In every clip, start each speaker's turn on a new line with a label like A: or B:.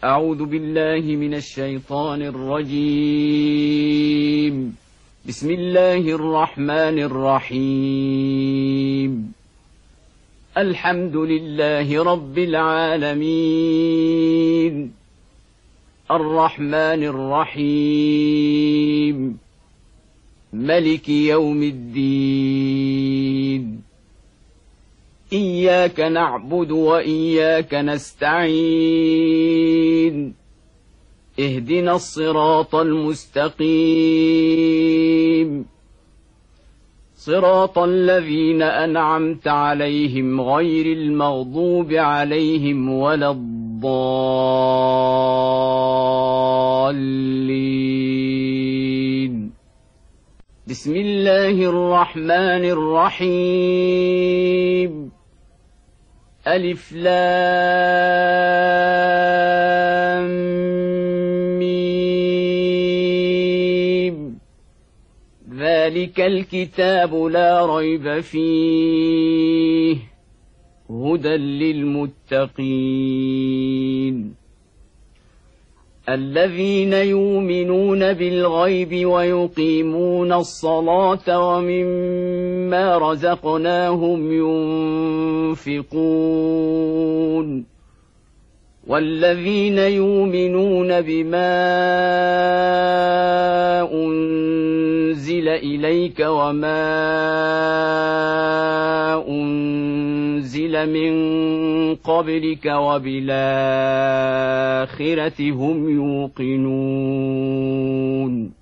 A: أعوذ بالله من الشيطان الرجيم. بسم الله الرحمن الرحيم. الحمد لله رب العالمين، الرحمن الرحيم، ملك يوم الدين. إياك نعبد وإياك نستعين، اهدنا الصراط المستقيم، صراط الذين أنعمت عليهم غير المغضوب عليهم ولا الضالين. بسم الله الرحمن الرحيم. ألف لام ميم. ذلك الكتاب لا ريب فيه، هدى للمتقين الذين يؤمنون بالغيب ويقيمون الصلاة ومما رزقناهم ينفقون، والذين يؤمنون بما أنزل إليك وما أنزل من قبلك وبالآخرة هم يوقنون.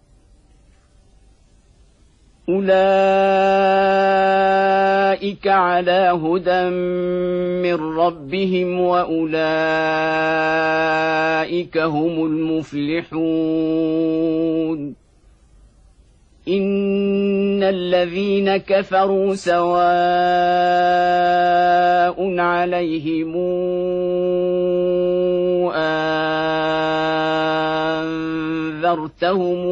A: أولئك على هدى من ربهم وأولئك هم المفلحون. إن الذين كفروا سواء عليهم أنذرتهم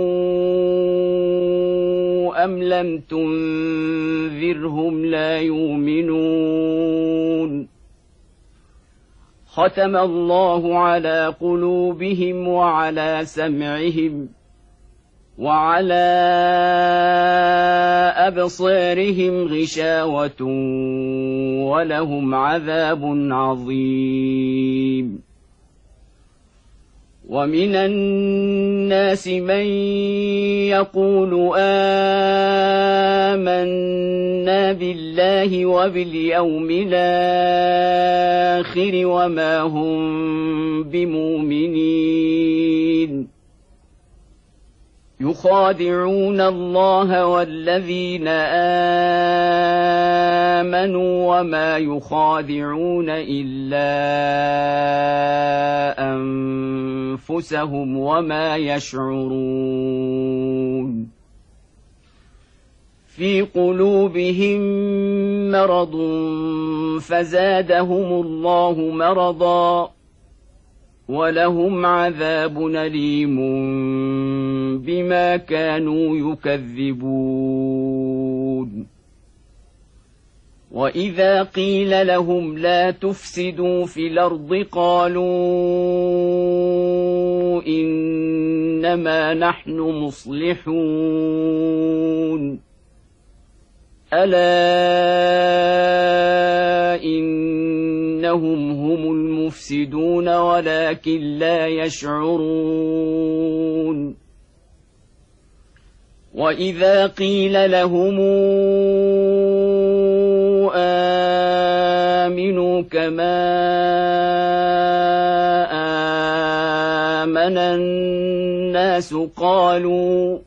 A: أم لم تنذرهم لا يؤمنون. ختم الله على قلوبهم وعلى سمعهم وعلى أبصارهم غشاوة ولهم عذاب عظيم. ومن الناس من يقول آمنا بالله وباليوم الآخر وما هم بمؤمنين، يخادعون الله والذين آمنوا وما يخادعون إلا أنفسهم وما يشعرون. في قلوبهم مرض فزادهم الله مرضا ولهم عذاب أليم بما كانوا يكذبون. وإذا قيل لهم لا تفسدوا في الأرض قالوا إنما نحن مصلحون. ألا إنهم هم المفسدون ولكن لا يشعرون. وإذا قيل لهم آمنوا كما آمن الناس قالوا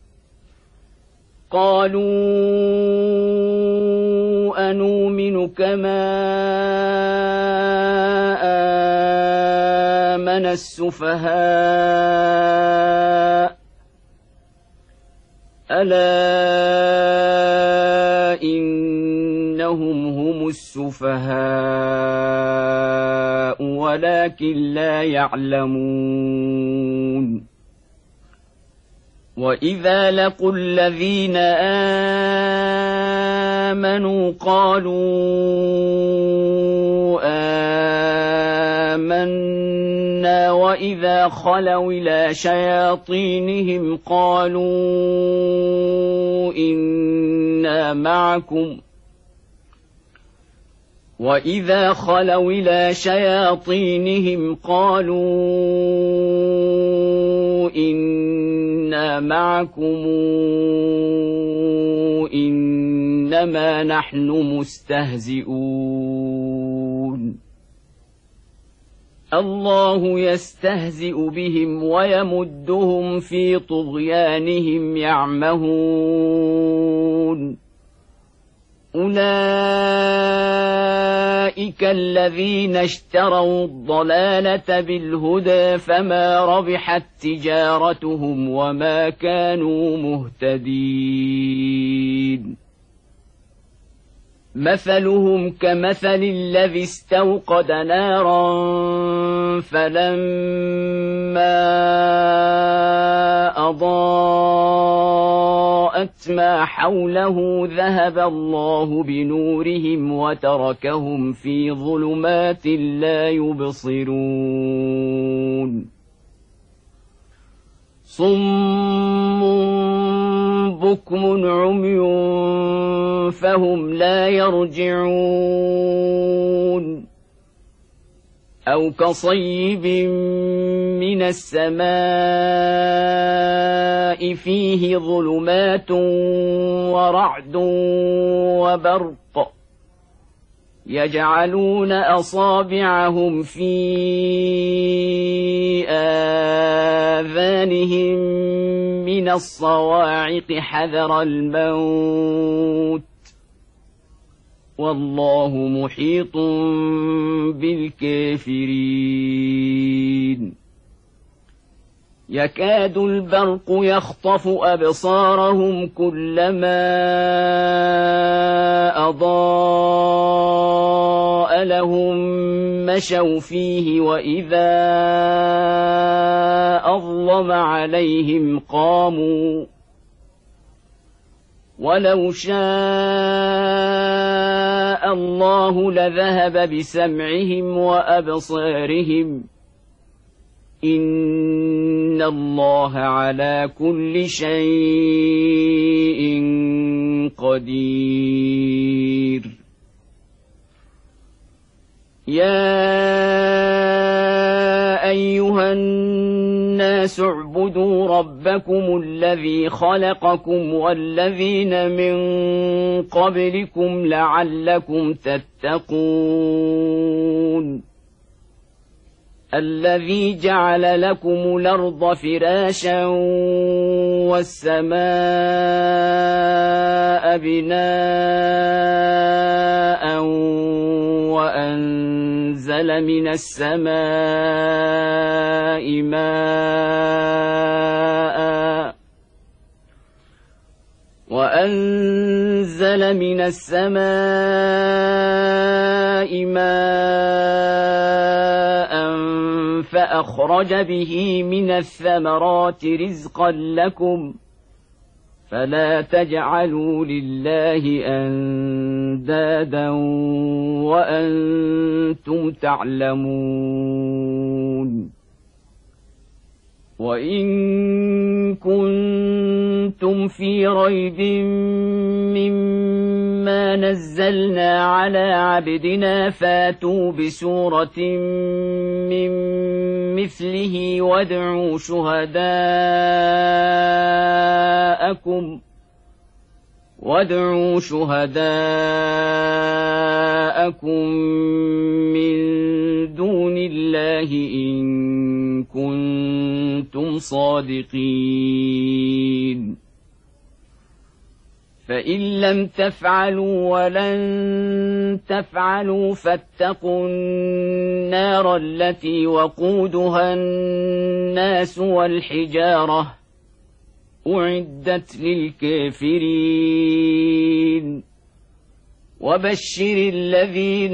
A: أنؤمن كما آمن السفهاء. ألا إنهم هم السفهاء ولكن لا يعلمون. وإذا لقوا الذين آمنوا قالوا آمنا وإذا خلوا إلى شياطينهم قالوا إنا معكم إنما نحن مستهزئون الله يستهزئ بهم ويمدهم في طغيانهم يعمهون أولئك الذين اشتروا الضلالة بالهدى فما ربحت تجارتهم وما كانوا مهتدين مثلهم كمثل الذي استوقد نارا فلما أضاءت ما حوله ذهب الله بنورهم وتركهم في ظلمات لا يبصرون صم بكم عمي فهم لا يرجعون أو كصيب من السماء فيه ظلمات ورعد وبرق يجعلون أصابعهم في آذانهم من الصواعق حذر الموت والله محيط بالكافرين يكاد البرق يخطف أبصارهم كلما أضاء لهم مشوا فيه وإذا أظلم عليهم قاموا ولو شاء الله لذهب بسمعهم وأبصارهم إن الله على كل شيء قدير يا أيها الناس اعبدوا ربكم الذي خلقكم والذين من قبلكم لعلكم تتقون الذي جعل لكم الأرض فراشا والسماء بناء وأنزل من السماء ماء فأخرج به من الثمرات رزقا لكم فلا تجعلوا لله أندادا وأنتم تعلمون وإن كنتم في ريب مما نزلنا على عبدنا فاتوا بسورة من مثله وادعوا شهداءكم من دون الله إن كنتم صادقين فإن لم تفعلوا ولن تفعلوا فاتقوا النار التي وقودها الناس والحجارة أعدت للكافرين وبشر الذين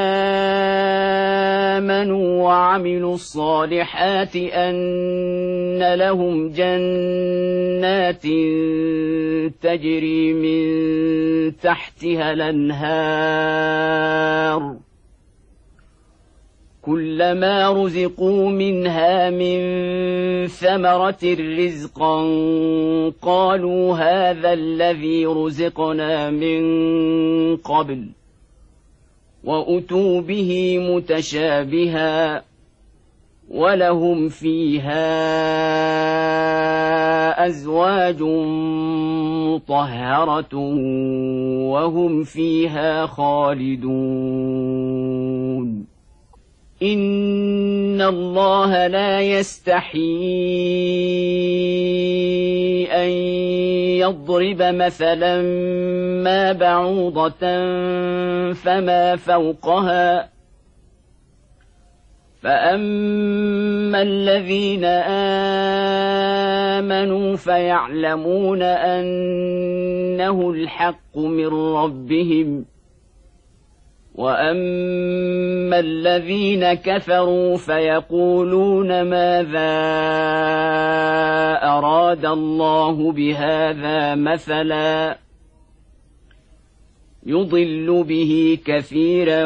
A: آمنوا وعملوا الصالحات أن لهم جنات تجري من تحتها الأنهار كلما رزقوا منها من ثمرة رزقا قالوا هذا الذي رزقنا من قبل وأتوا به متشابها ولهم فيها أزواج مطهرة وهم فيها خالدون إن الله لا يستحيي أن يضرب مثلا ما بعوضة فما فوقها فأما الذين آمنوا فيعلمون أنه الحق من ربهم وأما الذين كفروا فيقولون ماذا أراد الله بهذا مثلا يضل به كثيرا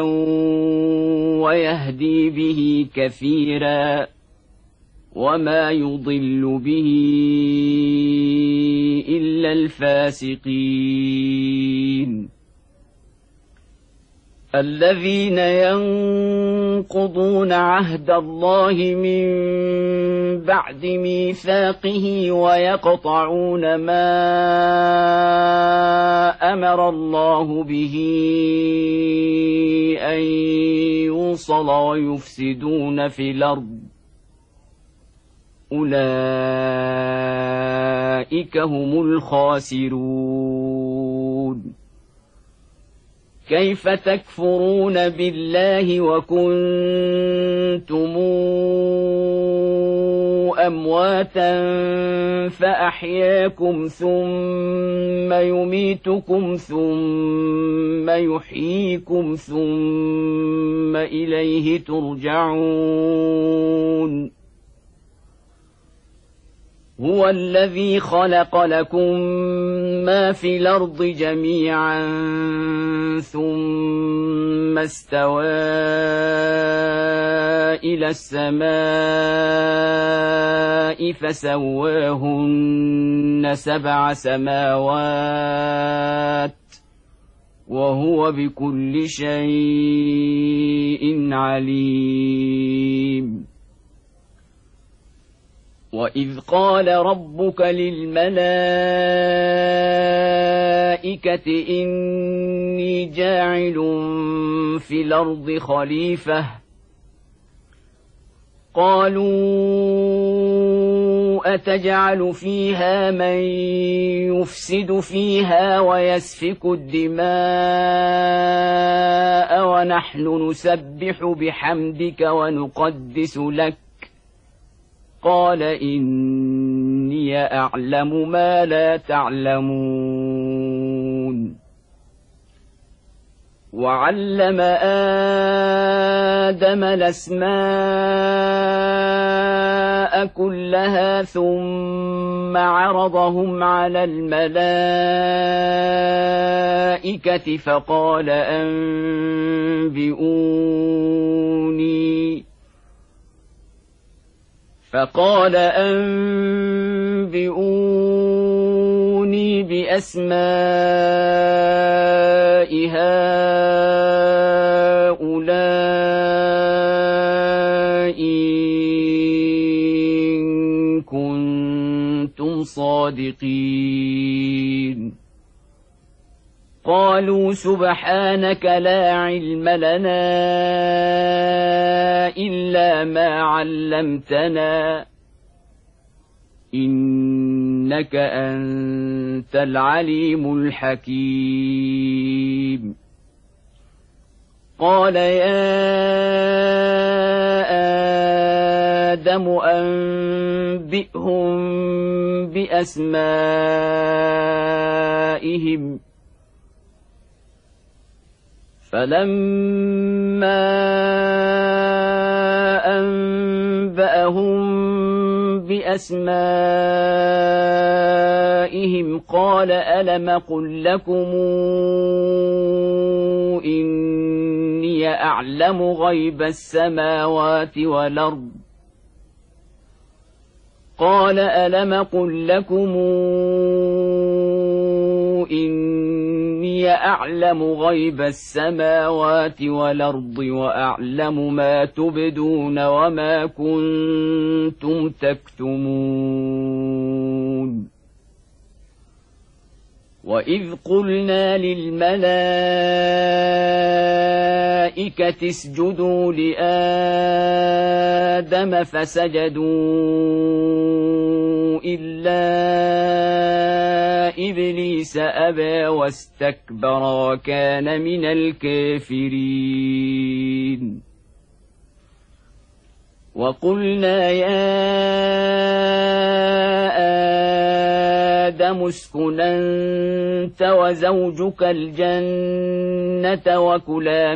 A: ويهدي به كثيرا وما يضل به إلا الفاسقين الذين ينقضون عهد الله من بعد ميثاقه ويقطعون ما أمر الله به أن يوصل ويفسدون في الأرض أولئك هم الخاسرون كيف تكفرون بالله وكنتم أمواتا فأحياكم ثم يميتكم ثم يحييكم ثم إليه ترجعون هو الذي خلق لكم ما في الأرض جميعا ثم استوى إلى السماء فسواهن 7 سماوات وهو بكل شيء عليم وإذ قال ربك للملائكة إني جاعل في الأرض خليفة قالوا أتجعل فيها من يفسد فيها ويسفك الدماء ونحن نسبح بحمدك ونقدس لك قال إني أعلم ما لا تعلمون وعلم آدم الأسماء كلها ثم عرضهم على الملائكة فقال أنبئوني بأسماء هؤلاء إن كنتم صادقين قالوا سبحانك لا علم لنا إلا ما علمتنا إنك أنت العليم الحكيم قال يا آدم أنبئهم بأسمائهم فلما أنبأهم بأسمائهم قال ألم قل لكم إني أعلم غيب السماوات والأرض قال ألم قل لكم إني أعلم غيب السماوات والأرض وأعلم ما تبدون وما كنتم تكتمون وإذ قلنا للملائكة اسجدوا لآدم فسجدوا إلا إبليس أبى واستكبر وكان من الكافرين وقلنا يا آدم اسكن أنت وزوجك الجنة وكلا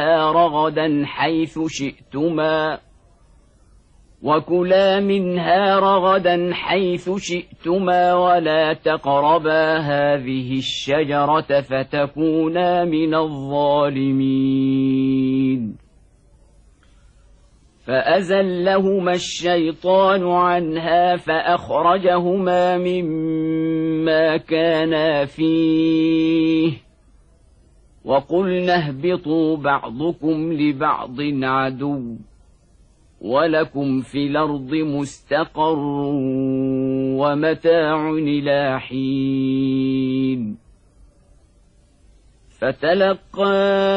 A: منها رغدا حيث شئتما ولا تقربا هذه الشجرة فتكونا من الظالمين فأزلهما الشيطان عنها فأخرجهما مما كانا فيه وقلنا اهبطوا بعضكم لبعض عدو ولكم في الأرض مستقر ومتاع إلى حين فتلقى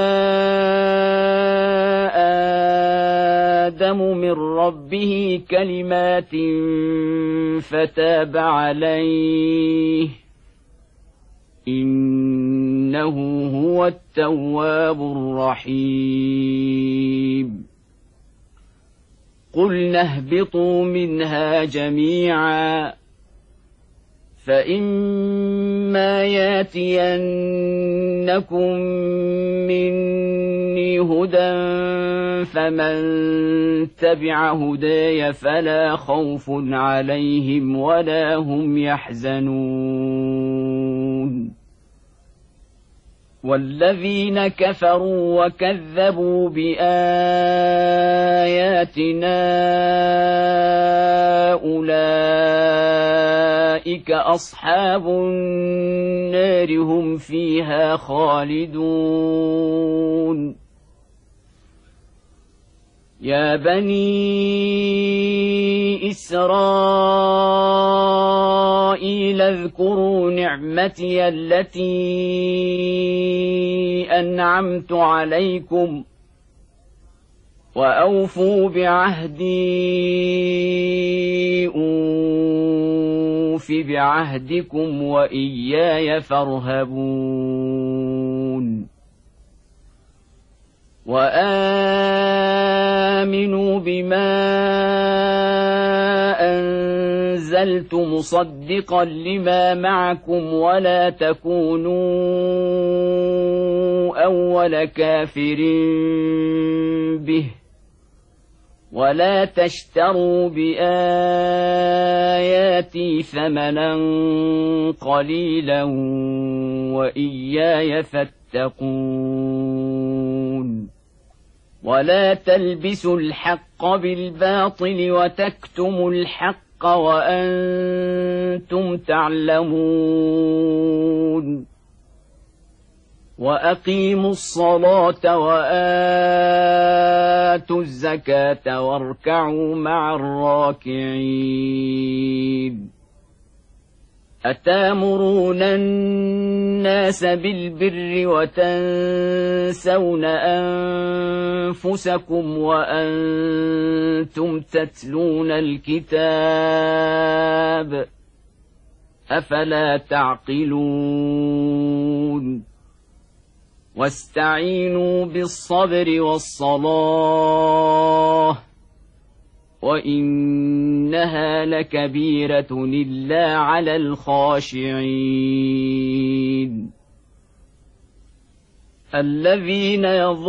A: آدم من ربه كلمات فتاب عليه إنه هو التواب الرحيم قلنا اهبطوا منها جميعا فإما ياتينكم مني هدى فمن تبع هداي فلا خوف عليهم ولا هم يحزنون والذين كفروا وكذبوا بآياتنا أولئك أصحاب النار هم فيها خالدون يا بني إسرائيل اذكروا نعمتي التي أنعمت عليكم وأوفوا بعهدي أوف بعهدكم وإياي فارهبون وآمنوا بما أنزلت مصدقا لما معكم ولا تكونوا أول كافر به ولا تشتروا بآياتي ثمنا قليلا وإياي فاتقون ولا تلبسوا الحق بالباطل وتكتموا الحق وأنتم تعلمون وأقيموا الصلاة وآتوا الزكاة واركعوا مع الراكعين أتامرون الناس بالبر وتنسون أنفسكم وأنتم تتلون الكتاب أفلا تعقلون واستعينوا بالصبر والصلاة وإنها لكبيرة إلا على الخاشعين الذين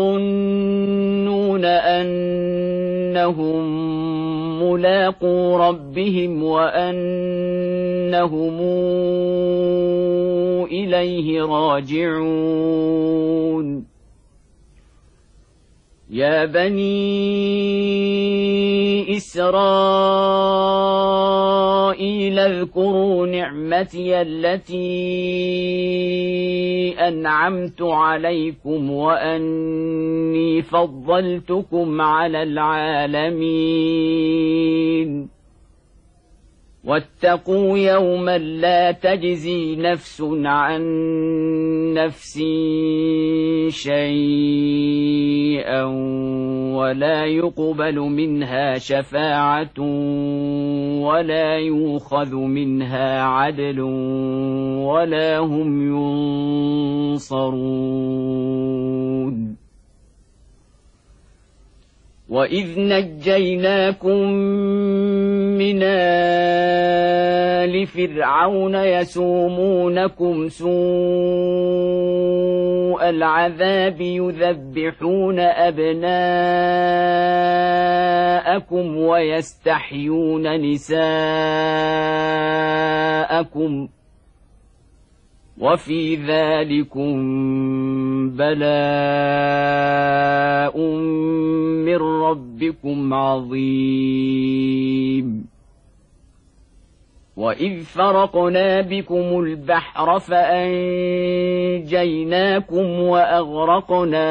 A: يظنون أنهم ملاقو ربهم وأنهم إليه راجعون يا بني إسرائيل اذكروا نعمتي التي أنعمت عليكم وأني فضلتكم على العالمين واتقوا يوما لا تجزي نفس عن نفس شيئا ولا يقبل منها شفاعة ولا يؤخذ منها عدل ولا هم ينصرون وإذ نجيناكم من آل فرعون يسومونكم سوء العذاب يذبحون أبناءكم ويستحيون نساءكم وفي ذلكم بلاء من ربكم عظيم وإذ فرقنا بكم البحر فأنجيناكم وأغرقنا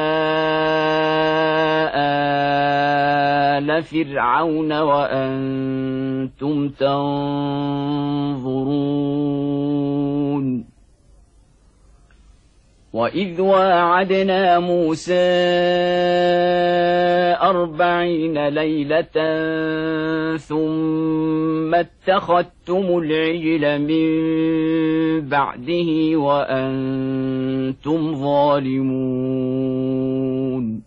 A: آل فرعون وأنتم تنظرون وإذ واعدنا موسى 40 ليلة ثم اتخذتم العجل من بعده وأنتم ظالمون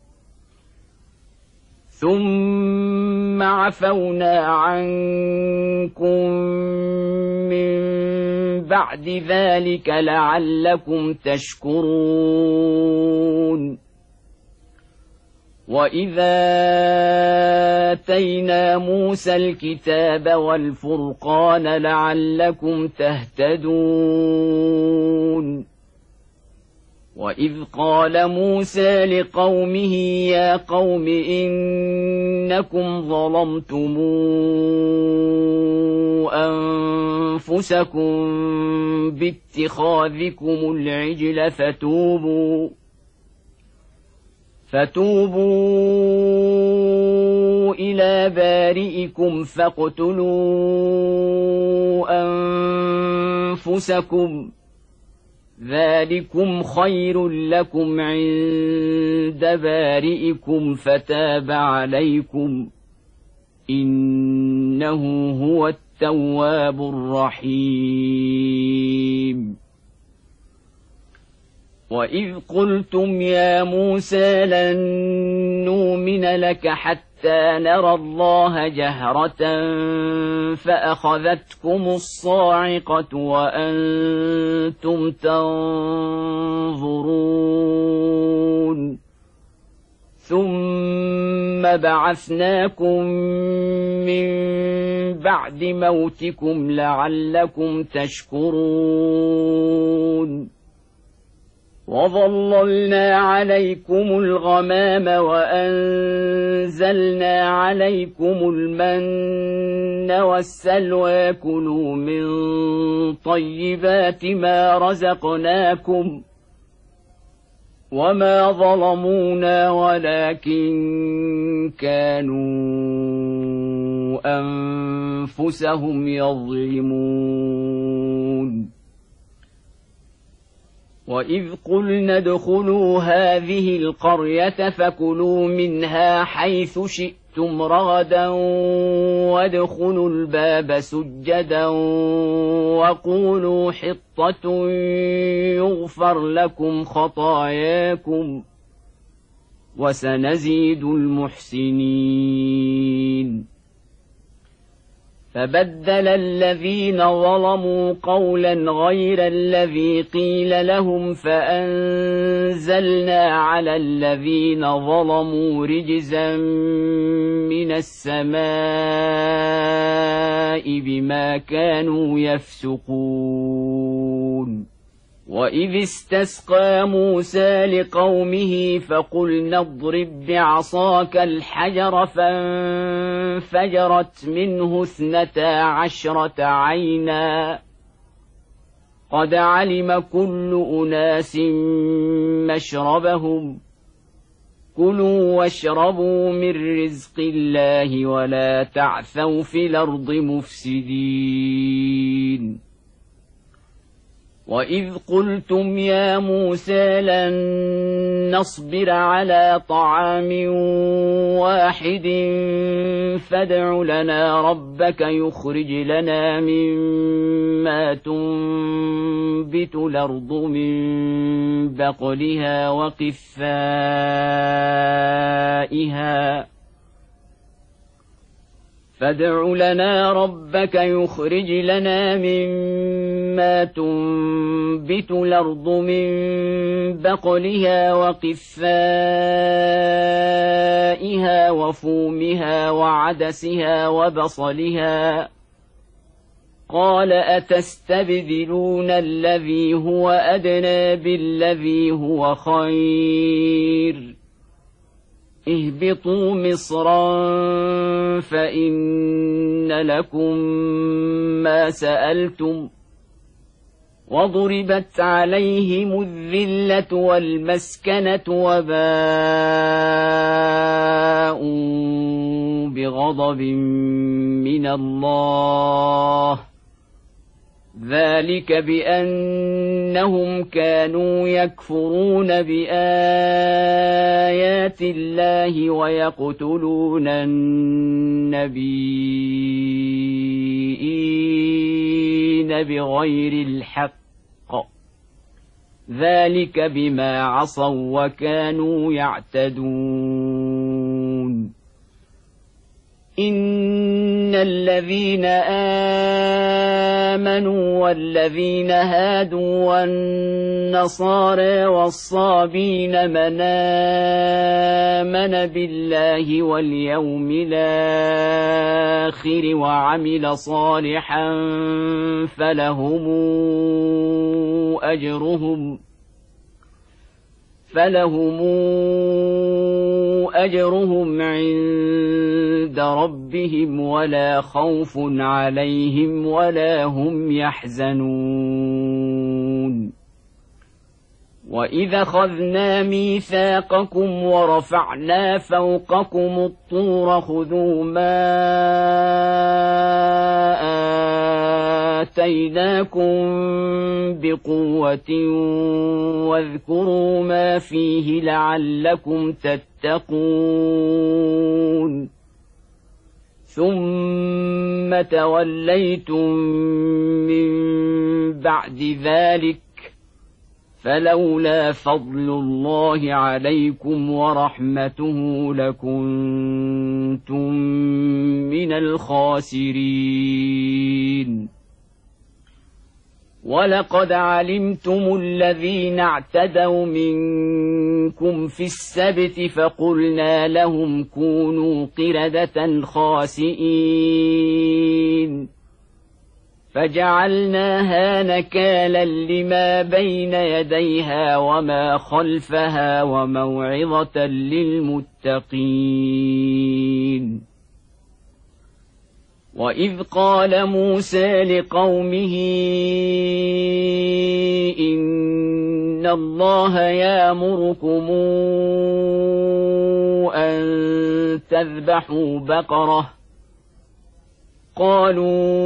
A: ثم عفونا عنكم من بعد ذلك لعلكم تشكرون وإذا آتينا موسى الكتاب والفرقان لعلكم تهتدون وإذ قال موسى لقومه يا قوم إنكم ظلمتم أنفسكم باتخاذكم العجل فتوبوا إلى بارئكم فاقتلوا أنفسكم ذلكم خير لكم عند بارئكم فتاب عليكم إنه هو التواب الرحيم وإذ قلتم يا موسى لن نؤمن لك حتى نرى الله جهرة فأخذتكم الصاعقة وأنتم تنظرون ثم بعثناكم من بعد موتكم لعلكم تشكرون وظللنا عليكم الغمام وأنزلنا عليكم المن والسلوى كلوا من طيبات ما رزقناكم وما ظلمونا ولكن كانوا أنفسهم يظلمون وإذ قلنا ادخلوا هذه القرية فكلوا منها حيث شئتم رغدا وادخلوا الباب سجدا وقولوا حطة يغفر لكم خطاياكم وسنزيد المحسنين فبدل الذين ظلموا قولا غير الذي قيل لهم فأنزلنا على الذين ظلموا رجزا من السماء بما كانوا يفسقون. وإذ استسقى موسى لقومه فقلنا اضرب بعصاك الحجر فانفجرت منه 12 عينا قد علم كل أناس مشربهم كلوا واشربوا من رزق الله ولا تعثوا في الأرض مفسدين. وإذ قلتم يا موسى لن نصبر على طعام واحد فادع لنا ربك يخرج لنا مما تنبت الأرض من بقلها وقثائها فادع لنا ربك يخرج لنا مما تنبت الأرض من بقلها وقثائها وفومها وعدسها وبصلها قال أتستبدلون الذي هو أدنى بالذي هو خير اهبطوا مصرا فإن لكم ما سألتم وضربت عليهم الذلة والمسكنة وباءوا بغضب من الله ذلك بأنهم كانوا يكفرون بآيات الله ويقتلون النبيين بغير الحق ذلك بما عصوا وكانوا يعتدون. إن الذين آمنوا والذين هادوا والنصارى والصابين من آمن بالله واليوم الآخر وعمل صالحا فلهم أجرهم عند ربهم ولا خوف عليهم ولا هم يحزنون. وإذا أخذنا ميثاقكم ورفعنا فوقكم الطور خذوا ما آتيناكم بقوة واذكروا ما فيه لعلكم تتقون ثم توليتم من بعد ذلك فلولا فضل الله عليكم ورحمته لكنتم من الخاسرين. ولقد علمتم الذين اعتدوا منكم في السبت فقلنا لهم كونوا قردة خاسئين فجعلناها نكالا لما بين يديها وما خلفها وموعظة للمتقين. وإذ قال موسى لقومه إن الله يأمركم أن تذبحوا بقرة قالوا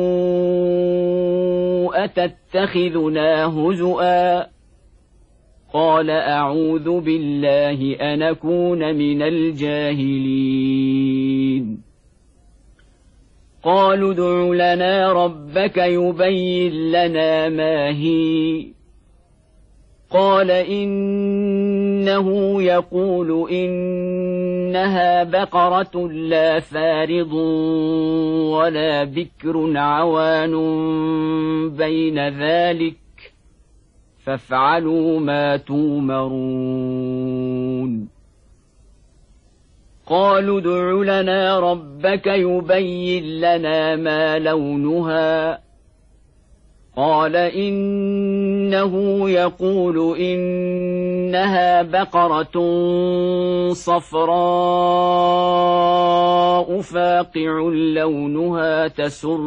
A: أتتخذنا هزؤا قال أعوذ بالله أن أكون من الجاهلين. قالوا ادع لنا ربك يبين لنا ما هي قال إنه يقول إنها بقرة لا فارض ولا بكر عوان بين ذلك فافعلوا ما تومرون قالوا ادع لنا ربك يبين لنا ما لونها قال إنه يقول إنها بقرة صفراء فاقع لونها تسر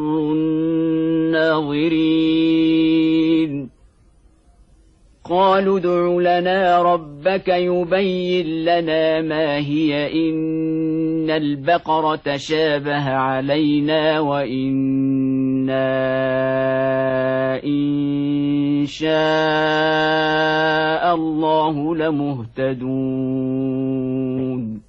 A: الناظرين قالوا ادع لنا ربك يبين لنا ما هي إن البقرة شابه علينا وإنا إن شاء الله لمهتدون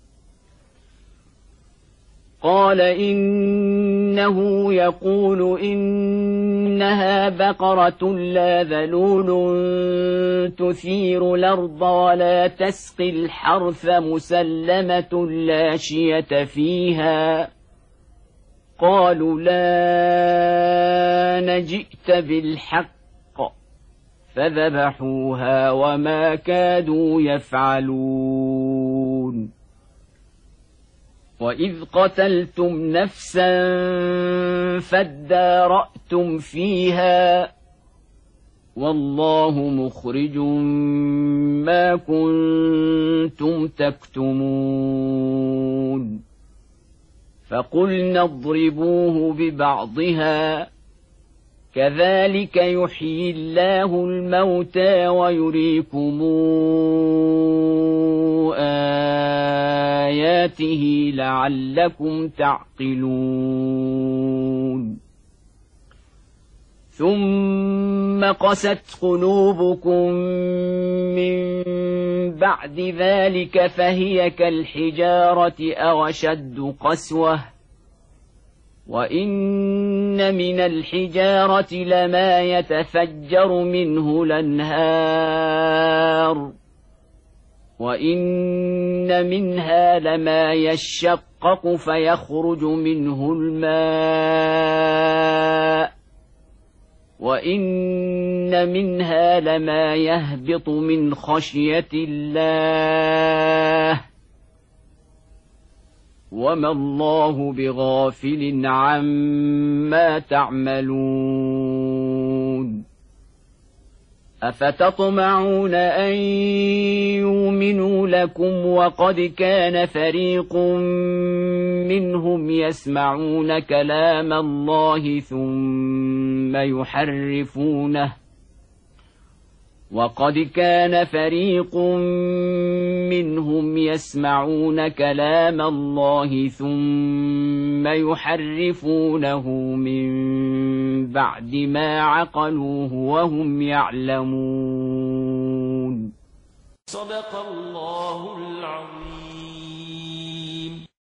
A: قال إنه يقول إنها بقرة لا ذلول تثير الأرض ولا تسقي الحرث مسلمة لا شية فيها قالوا لا نجئت بالحق فذبحوها وما كادوا يفعلون وإذ قتلتم نفسا فادارأتم فيها والله مخرج ما كنتم تكتمون فقلنا اضربوه ببعضها كذلك يحيي الله الموتى ويريكم آياته لعلكم تعقلون ثم قست قلوبكم من بعد ذلك فهي كالحجارة أو أشد قسوة وإن من الحجارة لما يتفجر منه الأنهار وإن منها لما يشقق فيخرج منه الماء وإن منها لما يهبط من خشية الله وما الله بغافل عما تعملون أفتطمعون أن يؤمنوا لكم وقد كان فريق منهم يسمعون كلام الله ثم يحرفونه من بعد ما عقلوه وهم يعلمون.
B: صدق الله العظيم.